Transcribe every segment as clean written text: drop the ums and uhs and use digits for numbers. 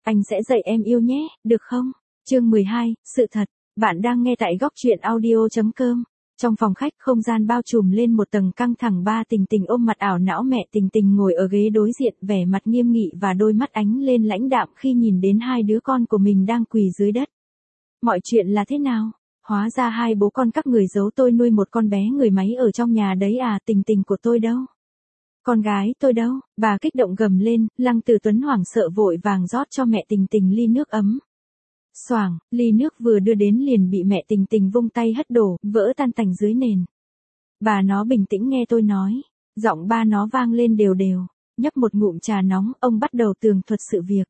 anh sẽ dạy em yêu nhé, được không? Chương 12, sự thật. Bạn đang nghe tại góc truyện audio.com. Trong phòng khách, không gian bao trùm lên một tầng căng thẳng. Ba Tình Tình ôm mặt ảo não mẹ Tình Tình ngồi ở ghế đối diện, vẻ mặt nghiêm nghị và đôi mắt ánh lên lãnh đạm khi nhìn đến hai đứa con của mình đang quỳ dưới đất. Mọi chuyện là thế nào? Hóa ra hai bố con các người giấu tôi nuôi một con bé người máy ở trong nhà đấy à? Tình Tình của tôi đâu? Con gái tôi đâu? Bà kích động gầm lên, Lăng Tử Tuấn hoảng sợ vội vàng rót cho mẹ Tình Tình ly nước ấm. Xoảng, ly nước vừa đưa đến liền bị mẹ Tình Tình vung tay hất đổ, vỡ tan tành dưới nền. Bà nó bình tĩnh nghe tôi nói. Giọng ba nó vang lên đều đều. Nhấp một ngụm trà nóng, ông bắt đầu tường thuật sự việc.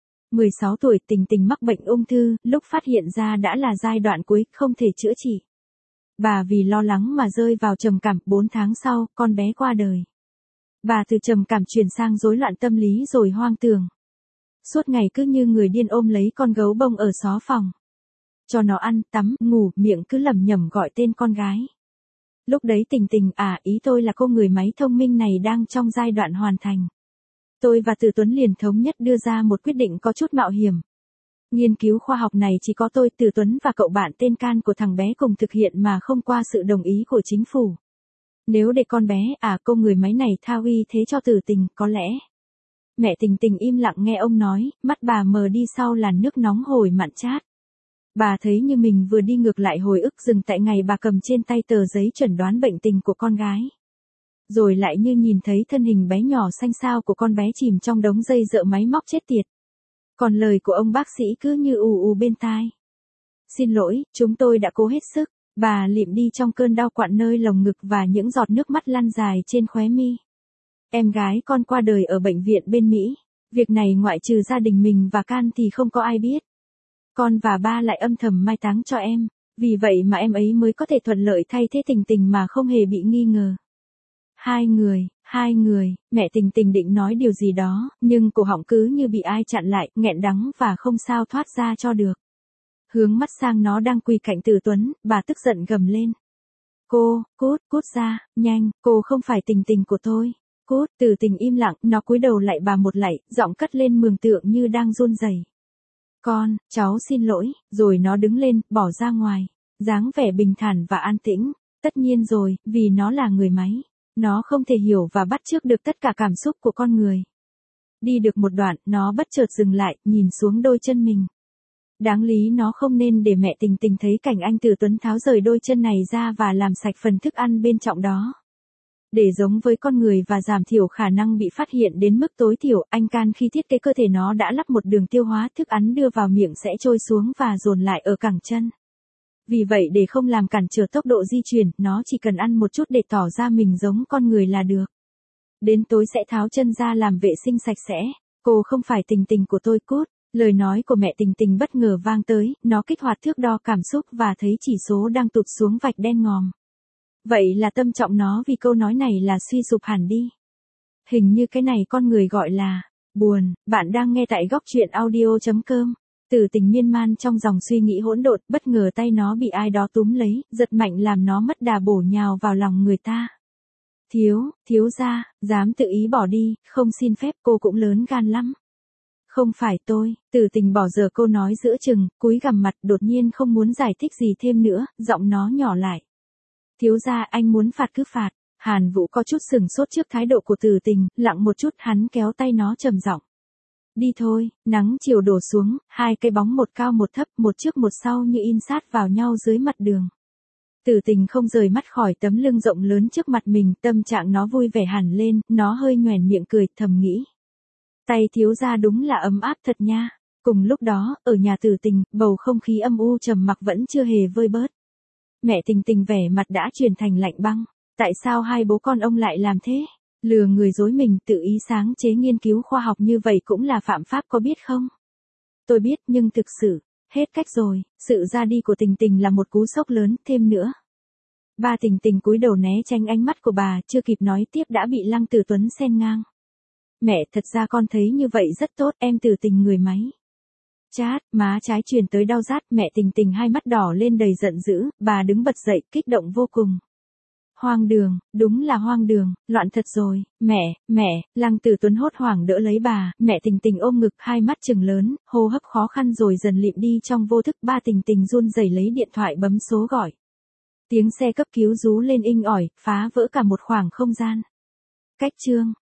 16 tuổi Tình Tình mắc bệnh ung thư, lúc phát hiện ra đã là giai đoạn cuối, không thể chữa trị. Bà vì lo lắng mà rơi vào trầm cảm, 4 tháng sau, con bé qua đời. Bà từ trầm cảm chuyển sang rối loạn tâm lý rồi hoang tưởng. Suốt ngày cứ như người điên ôm lấy con gấu bông ở xó phòng. Cho nó ăn, tắm, ngủ, miệng cứ lẩm nhẩm gọi tên con gái. Lúc đấy Tình Tình, ý tôi là cô người máy thông minh này đang trong giai đoạn hoàn thành. Tôi và Tử Tuấn liền thống nhất đưa ra một quyết định có chút mạo hiểm. Nghiên cứu khoa học này chỉ có tôi, Tử Tuấn và cậu bạn tên Can của thằng bé cùng thực hiện mà không qua sự đồng ý của chính phủ. Nếu để con bé, cô người máy này tha uy thế cho Tử Tình, có lẽ. Mẹ Tình Tình im lặng nghe ông nói, mắt bà mờ đi sau làn nước nóng hổi mặn chát. Bà thấy như mình vừa đi ngược lại hồi ức dừng tại ngày bà cầm trên tay tờ giấy chẩn đoán bệnh tình của con gái. Rồi lại như nhìn thấy thân hình bé nhỏ xanh xao của con bé chìm trong đống dây dợ máy móc chết tiệt. Còn lời của ông bác sĩ cứ như ù bên tai. Xin lỗi, chúng tôi đã cố hết sức. Bà lịm đi trong cơn đau quặn nơi lồng ngực và những giọt nước mắt lăn dài trên khóe mi. Em gái con qua đời ở bệnh viện bên Mỹ. Việc này ngoại trừ gia đình mình và Can thì không có ai biết. Con và ba lại âm thầm mai táng cho em. Vì vậy mà em ấy mới có thể thuận lợi thay thế Tình Tình mà không hề bị nghi ngờ. Hai người, mẹ Tình Tình định nói điều gì đó, nhưng cổ họng cứ như bị ai chặn lại, nghẹn đắng và không sao thoát ra cho được. Hướng mắt sang nó đang quỳ cạnh Tử Tuấn, bà tức giận gầm lên. Cô, cút ra, nhanh, cô không phải Tình Tình của tôi. Cút, Tử Tình im lặng, nó cúi đầu lại bà một lạy, giọng cất lên mường tượng như đang run rẩy. Cháu xin lỗi, rồi nó đứng lên, bỏ ra ngoài, dáng vẻ bình thản và an tĩnh. Tất nhiên rồi, vì nó là người máy. Nó không thể hiểu và bắt chước được tất cả cảm xúc của con người. Đi được một đoạn, nó bất chợt dừng lại, nhìn xuống đôi chân mình. Đáng lý nó không nên để mẹ Tình Tình thấy cảnh anh Tử Tuấn tháo rời đôi chân này ra và làm sạch phần thức ăn bên trong đó. Để giống với con người và giảm thiểu khả năng bị phát hiện đến mức tối thiểu, anh Can khi thiết kế cơ thể nó đã lắp một đường tiêu hóa, thức ăn đưa vào miệng sẽ trôi xuống và dồn lại ở cẳng chân. Vì vậy để không làm cản trở tốc độ di chuyển, nó chỉ cần ăn một chút để tỏ ra mình giống con người là được. Đến tối sẽ tháo chân ra làm vệ sinh sạch sẽ. Cô không phải Tình Tình của tôi, cút. Lời nói của mẹ Tình Tình bất ngờ vang tới, nó kích hoạt thước đo cảm xúc và thấy chỉ số đang tụt xuống vạch đen ngòm. Vậy là tâm trọng nó vì câu nói này là suy sụp hẳn đi. Hình như cái này con người gọi là buồn. Bạn đang nghe tại góc truyện audio.com. Tử Tình miên man trong dòng suy nghĩ hỗn độn, bất ngờ tay nó bị ai đó túm lấy, giật mạnh làm nó mất đà bổ nhào vào lòng người ta. Thiếu gia, dám tự ý bỏ đi, không xin phép, cô cũng lớn gan lắm. Không phải tôi, Tử Tình bỏ dở câu nói giữa chừng, cúi gằm mặt, đột nhiên không muốn giải thích gì thêm nữa, giọng nó nhỏ lại. Thiếu gia, anh muốn phạt cứ phạt. Hàn Vũ có chút sừng sốt trước thái độ của Tử Tình, lặng một chút, hắn kéo tay nó trầm giọng. Đi thôi. Nắng chiều đổ xuống, hai cái bóng một cao một thấp, một trước một sau như in sát vào nhau dưới mặt đường. Tử Tình không rời mắt khỏi tấm lưng rộng lớn trước mặt mình, tâm trạng nó vui vẻ hẳn lên, nó hơi nhoẻn miệng cười, thầm nghĩ. Tay thiếu gia đúng là ấm áp thật nha. Cùng lúc đó, ở nhà Tử Tình, bầu không khí âm u trầm mặc vẫn chưa hề vơi bớt. Mẹ Tình Tình vẻ mặt đã chuyển thành lạnh băng. Tại sao hai bố con ông lại làm thế? Lừa người dối mình, tự ý sáng chế nghiên cứu khoa học như vậy cũng là phạm pháp có biết không? Tôi biết nhưng thực sự, hết cách rồi, sự ra đi của Tình Tình là một cú sốc lớn, thêm nữa. Ba Tình Tình cúi đầu né tránh ánh mắt của bà, chưa kịp nói tiếp đã bị Lăng Tử Tuấn xen ngang. Mẹ, thật ra con thấy như vậy rất tốt, em Tử Tình người máy. Chát, má trái truyền tới đau rát, mẹ Tình Tình hai mắt đỏ lên đầy giận dữ, bà đứng bật dậy, kích động vô cùng. Hoang đường, đúng là hoang đường, loạn thật rồi, mẹ, Lăng Tử Tuấn hốt hoảng đỡ lấy bà, mẹ Tình Tình ôm ngực hai mắt trừng lớn, hô hấp khó khăn rồi dần lịm đi trong vô thức. Ba Tình Tình run rẩy lấy điện thoại bấm số gọi. Tiếng xe cấp cứu rú lên inh ỏi, phá vỡ cả một khoảng không gian. Cách chương